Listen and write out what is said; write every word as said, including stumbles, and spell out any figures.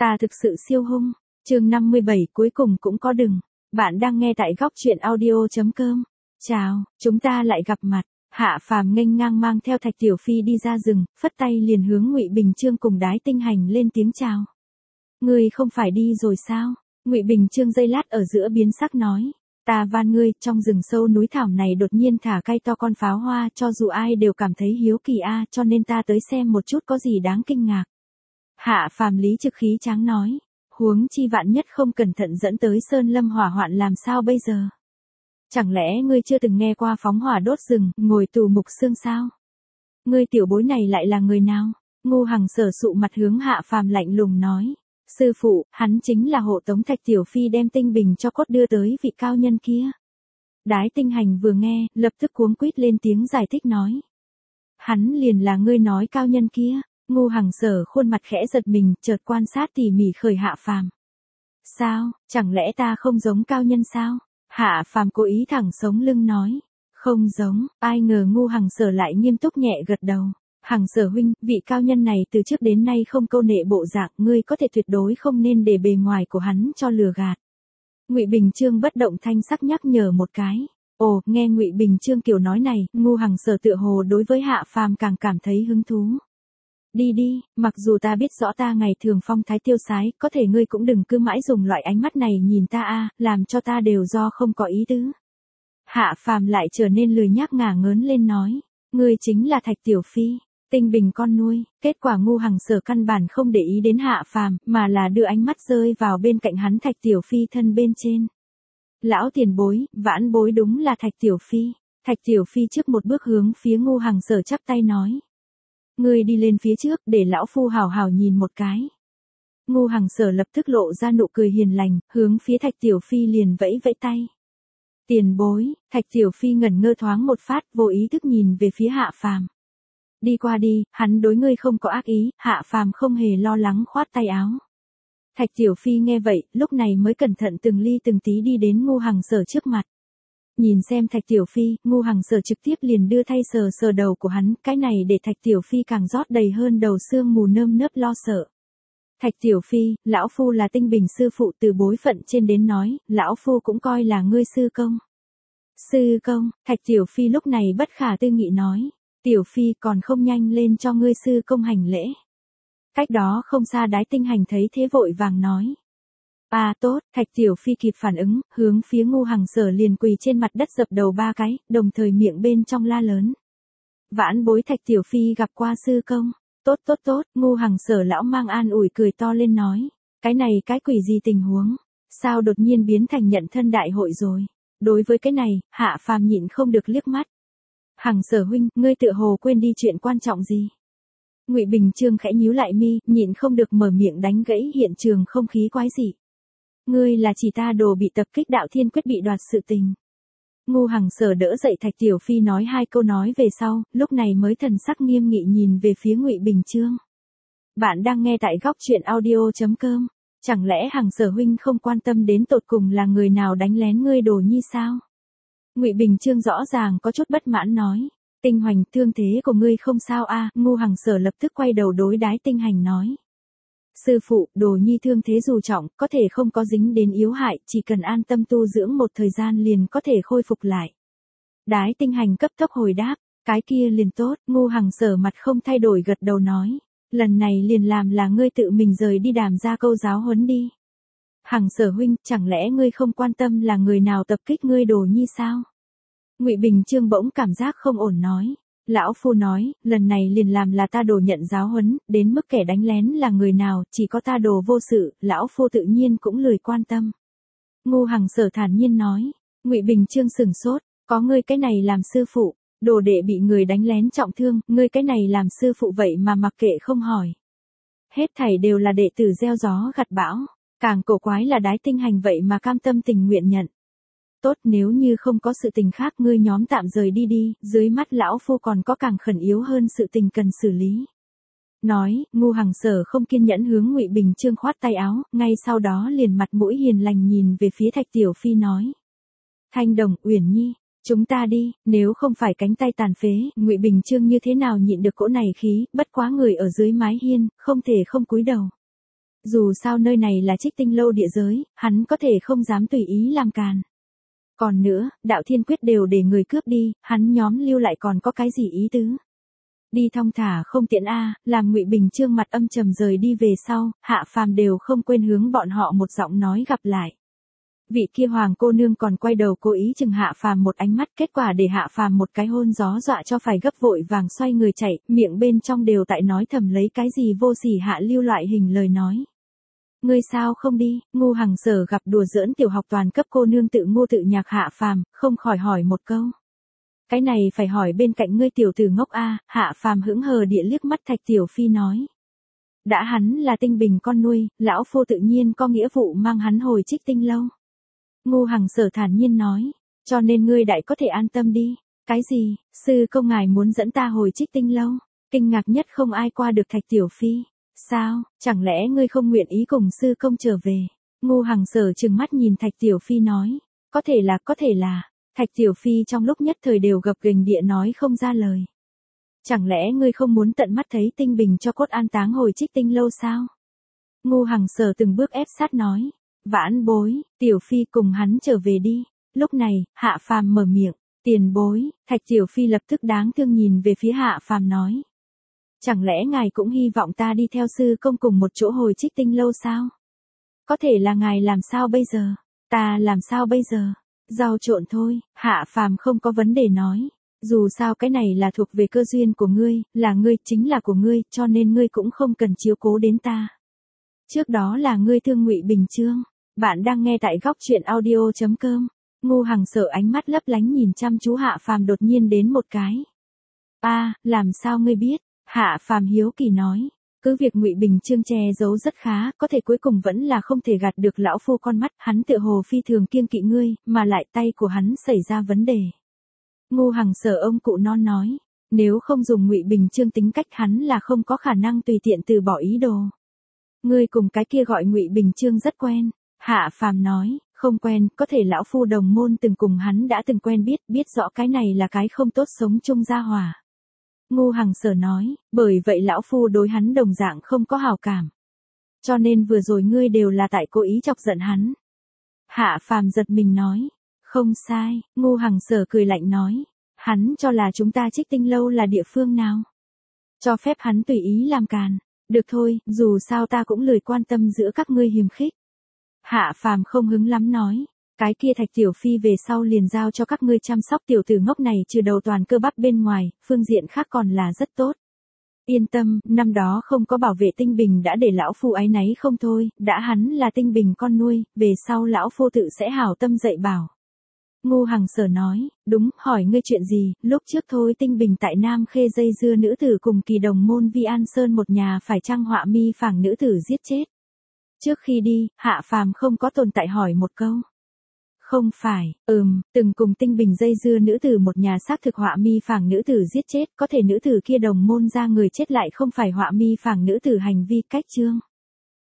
Ta thực sự siêu hung. Chương năm mươi bảy cuối cùng cũng có đừng. Bạn đang nghe tại góc truyện audio chấm com. Chào, chúng ta lại gặp mặt. Hạ Phàm nghênh ngang mang theo Thạch Tiểu Phi đi ra rừng, phất tay liền hướng Ngụy Bình Chương cùng Đái Tinh Hành lên tiếng chào. Ngươi không phải đi rồi sao? Ngụy Bình Chương giây lát ở giữa biến sắc nói. Ta van ngươi, trong rừng sâu núi thảm này đột nhiên thả cây to con pháo hoa, cho dù ai đều cảm thấy hiếu kỳ a, cho nên ta tới xem một chút có gì đáng kinh ngạc. Hạ Phàm lý trực khí tráng nói. Huống chi vạn nhất không cẩn thận dẫn tới sơn lâm hỏa hoạn làm sao bây giờ? Chẳng lẽ ngươi chưa từng nghe qua phóng hỏa đốt rừng, ngồi tù mục xương sao? Ngươi tiểu bối này lại là người nào? Ngu Hằng Sở sụ mặt hướng Hạ Phàm lạnh lùng nói. Sư phụ, hắn chính là hộ tống Thạch Tiểu Phi đem tinh bình cho cốt đưa tới vị cao nhân kia. Đái Tinh Hành vừa nghe, lập tức cuống quýt lên tiếng giải thích nói. Hắn liền là ngươi nói cao nhân kia. Ngu Hằng Sở khuôn mặt khẽ giật mình, chợt quan sát tỉ mỉ khởi Hạ Phàm. Sao, chẳng lẽ ta không giống cao nhân sao? Hạ Phàm cố ý thẳng sống lưng nói. Không giống, ai ngờ Ngu Hằng Sở lại nghiêm túc nhẹ gật đầu. Hằng Sở huynh, vị cao nhân này từ trước đến nay không câu nệ bộ dạng, ngươi có thể tuyệt đối không nên để bề ngoài của hắn cho lừa gạt. Ngụy Bình Chương bất động thanh sắc nhắc nhở một cái. Ồ, nghe Ngụy Bình Chương kiểu nói này, Ngu Hằng Sở tựa hồ đối với Hạ Phàm càng cảm thấy hứng thú. Đi đi, mặc dù ta biết rõ ta ngày thường phong thái tiêu sái, có thể ngươi cũng đừng cứ mãi dùng loại ánh mắt này nhìn ta a, làm cho ta đều do không có ý tứ. Hạ Phàm lại trở nên lười nhác ngả ngớn lên nói, ngươi chính là Thạch Tiểu Phi, tinh bình con nuôi. Kết quả Ngu Hằng Sở căn bản không để ý đến Hạ Phàm, mà là đưa ánh mắt rơi vào bên cạnh hắn Thạch Tiểu Phi thân bên trên. Lão tiền bối, vãn bối đúng là Thạch Tiểu Phi. Thạch Tiểu Phi trước một bước hướng phía Ngu Hằng Sở chắp tay nói. Ngươi đi lên phía trước, để lão phu hào hào nhìn một cái. Ngu Hằng Sở lập tức lộ ra nụ cười hiền lành, hướng phía Thạch Tiểu Phi liền vẫy vẫy tay. Tiền bối. Thạch Tiểu Phi ngẩn ngơ thoáng một phát, vô ý thức nhìn về phía Hạ Phàm. Đi qua đi, hắn đối ngươi không có ác ý. Hạ Phàm không hề lo lắng khoát tay áo. Thạch Tiểu Phi nghe vậy, lúc này mới cẩn thận từng ly từng tí đi đến Ngu Hằng Sở trước mặt. Nhìn xem Thạch Tiểu Phi, Ngu Hằng Sở trực tiếp liền đưa tay sờ sờ đầu của hắn, cái này để Thạch Tiểu Phi càng rót đầy hơn đầu xương mù nơm nớp lo sợ. Thạch Tiểu Phi, lão phu là tinh bình sư phụ, từ bối phận trên đến nói, lão phu cũng coi là ngươi sư công. Sư công. Thạch Tiểu Phi lúc này bất khả tư nghị nói. Tiểu Phi còn không nhanh lên cho ngươi sư công hành lễ. Cách đó không xa Đái Tinh Hành thấy thế vội vàng nói. À tốt. Thạch Tiểu Phi kịp phản ứng, hướng phía Ngu Hằng Sở liền quỳ trên mặt đất dập đầu ba cái, đồng thời miệng bên trong la lớn. Vãn bối Thạch Tiểu Phi gặp qua sư công. Tốt tốt tốt. Ngu Hằng Sở lão mang an ủi cười to lên nói. Cái này cái quỷ gì tình huống? Sao đột nhiên biến thành nhận thân đại hội rồi? Đối với cái này, Hạ Phàm nhịn không được liếc mắt. Hằng Sở huynh, ngươi tựa hồ quên đi chuyện quan trọng gì? Ngụy Bình Chương khẽ nhíu lại mi, nhịn không được mở miệng đánh gãy hiện trường không khí quái dị. Ngươi là chỉ ta đồ bị tập kích đạo thiên quyết bị đoạt sự tình. Ngu Hằng Sở đỡ dậy Thạch Tiểu Phi nói hai câu nói về sau, lúc này mới thần sắc nghiêm nghị nhìn về phía Ngụy Bình Chương. Bạn đang nghe tại góc truyện audio chấm com. Chẳng lẽ Hằng Sở huynh không quan tâm đến tột cùng là người nào đánh lén ngươi đồ nhi sao? Ngụy Bình Chương rõ ràng có chút bất mãn nói. Tinh Hoành, thương thế của ngươi không sao a? À? Ngu Hằng Sở lập tức quay đầu đối Đái Tinh Hành nói. Sư phụ, đồ nhi thương thế dù trọng, có thể không có dính đến yếu hại, chỉ cần an tâm tu dưỡng một thời gian liền có thể khôi phục lại. Đái Tinh Hành cấp tốc hồi đáp, cái kia liền tốt. Ngu Hằng Sở mặt không thay đổi gật đầu nói. Lần này liền làm là ngươi tự mình rời đi đàm ra câu giáo huấn đi. Hằng Sở huynh, chẳng lẽ ngươi không quan tâm là người nào tập kích ngươi đồ nhi sao? Ngụy Bình Chương bỗng cảm giác không ổn nói. Lão phu nói, lần này liền làm là ta đồ nhận giáo huấn, đến mức kẻ đánh lén là người nào, chỉ có ta đồ vô sự, lão phu tự nhiên cũng lười quan tâm. Ngu Hằng Sở thản nhiên nói. Ngụy Bình Chương sừng sốt, có ngươi cái này làm sư phụ, đồ đệ bị người đánh lén trọng thương, ngươi cái này làm sư phụ vậy mà mặc kệ không hỏi. Hết thảy đều là đệ tử gieo gió gặt bão, càng cổ quái là Đái Tinh Hành vậy mà cam tâm tình nguyện nhận. Tốt, nếu như không có sự tình khác ngươi nhóm tạm rời đi đi, dưới mắt lão phu còn có càng khẩn yếu hơn sự tình cần xử lý. Nói, Ngu Hằng Sở không kiên nhẫn hướng Ngụy Bình Chương khoát tay áo, ngay sau đó liền mặt mũi hiền lành nhìn về phía Thạch Tiểu Phi nói. Thanh Đồng, Uyển Nhi, chúng ta đi, nếu không phải cánh tay tàn phế, Ngụy Bình Chương như thế nào nhịn được cỗ này khí, bất quá người ở dưới mái hiên, không thể không cúi đầu. Dù sao nơi này là Trích Tinh lâu địa giới, hắn có thể không dám tùy ý làm càn. Còn nữa, đạo thiên quyết đều để người cướp đi, hắn nhóm lưu lại còn có cái gì ý tứ. Đi thong thả không tiện a, làm Ngụy Bình Chương mặt âm trầm rời đi về sau, Hạ Phàm đều không quên hướng bọn họ một giọng nói gặp lại. Vị kia hoàng cô nương còn quay đầu cố ý chừng Hạ Phàm một ánh mắt, kết quả để Hạ Phàm một cái hôn gió dọa cho phải gấp vội vàng xoay người chạy, miệng bên trong đều tại nói thầm lấy cái gì vô sỉ hạ lưu loại hình lời nói. Ngươi sao không đi? Ngu Hằng Sở gặp đùa giỡn tiểu học toàn cấp cô nương tự ngô tự nhạc Hạ Phàm, không khỏi hỏi một câu. Cái này phải hỏi bên cạnh ngươi tiểu tử ngốc a, Hạ Phàm hững hờ địa liếc mắt Thạch Tiểu Phi nói. Đã hắn là Tinh Bình con nuôi, lão phu tự nhiên có nghĩa vụ mang hắn hồi Trích Tinh lâu. Ngu Hằng Sở thản nhiên nói, cho nên ngươi đại có thể an tâm đi. Cái gì, sư công ngài muốn dẫn ta hồi Trích Tinh lâu? Kinh ngạc nhất không ai qua được Thạch Tiểu Phi. Sao, chẳng lẽ ngươi không nguyện ý cùng sư công trở về? Ngu Hằng Sở trừng mắt nhìn Thạch Tiểu Phi nói, có thể là, có thể là. Thạch Tiểu Phi trong lúc nhất thời đều gập ghềnh địa nói không ra lời. Chẳng lẽ ngươi không muốn tận mắt thấy Tinh Bình cho cốt an táng hồi Trích Tinh lâu sao? Ngu Hằng Sở từng bước ép sát nói, vãn bối, Tiểu Phi cùng hắn trở về đi. Lúc này, Hạ Phàm mở miệng, tiền bối, Thạch Tiểu Phi lập tức đáng thương nhìn về phía Hạ Phàm nói. Chẳng lẽ ngài cũng hy vọng ta đi theo sư công cùng một chỗ hồi Trích Tinh lâu sao? Có thể là ngài làm sao bây giờ? Ta làm sao bây giờ? Rau trộn thôi, Hạ Phàm không có vấn đề nói. Dù sao cái này là thuộc về cơ duyên của ngươi, là ngươi, chính là của ngươi, cho nên ngươi cũng không cần chiếu cố đến ta. Trước đó là ngươi thương Ngụy Bình Chương. Bạn đang nghe tại góc truyện audio chấm com. Ngu Hằng Sở ánh mắt lấp lánh nhìn chăm chú Hạ Phàm đột nhiên đến một cái. A, làm sao ngươi biết? Hạ Phàm hiếu kỳ nói. Cứ việc Ngụy Bình Chương che giấu rất khá, có thể cuối cùng vẫn là không thể gạt được lão phu con mắt, hắn tựa hồ phi thường kiêng kỵ ngươi, mà lại tay của hắn xảy ra vấn đề. Ngu Hằng Sở ông cụ non nói, nếu không dùng Ngụy Bình Chương tính cách hắn là không có khả năng tùy tiện từ bỏ ý đồ. Ngươi cùng cái kia gọi Ngụy Bình Chương rất quen. Hạ Phàm nói, không quen, có thể lão phu đồng môn từng cùng hắn đã từng quen biết, biết rõ cái này là cái không tốt sống chung gia hòa. Ngu Hằng Sở nói, bởi vậy lão phu đối hắn đồng dạng không có hảo cảm. Cho nên vừa rồi ngươi đều là tại cố ý chọc giận hắn. Hạ Phàm giật mình nói, không sai. Ngu Hằng Sở cười lạnh nói, hắn cho là chúng ta Trích Tinh lâu là địa phương nào? Cho phép hắn tùy ý làm càn. Được thôi, dù sao ta cũng lười quan tâm giữa các ngươi hiềm khích. Hạ Phàm không hứng lắm nói, cái kia Thạch Tiểu Phi về sau liền giao cho các ngươi chăm sóc tiểu tử ngốc này, trừ đầu toàn cơ bắp bên ngoài, phương diện khác còn là rất tốt. Yên tâm, năm đó không có bảo vệ Tinh Bình đã để lão phu áy náy không thôi, đã hắn là Tinh Bình con nuôi, về sau lão phu tự sẽ hảo tâm dạy bảo. Ngu Hằng Sở nói, đúng, hỏi ngươi chuyện gì, lúc trước thôi Tinh Bình tại Nam Khê dây dưa nữ tử cùng kỳ đồng môn Vi An Sơn một nhà phải chăng họa mi phảng nữ tử giết chết. Trước khi đi, Hạ Phàm không có tồn tại hỏi một câu. Không phải, ừm, từng cùng Tinh Bình dây dưa nữ tử một nhà xác thực họa mi phảng nữ tử giết chết, có thể nữ tử kia đồng môn ra người chết lại không phải họa mi phảng nữ tử hành vi cách chương.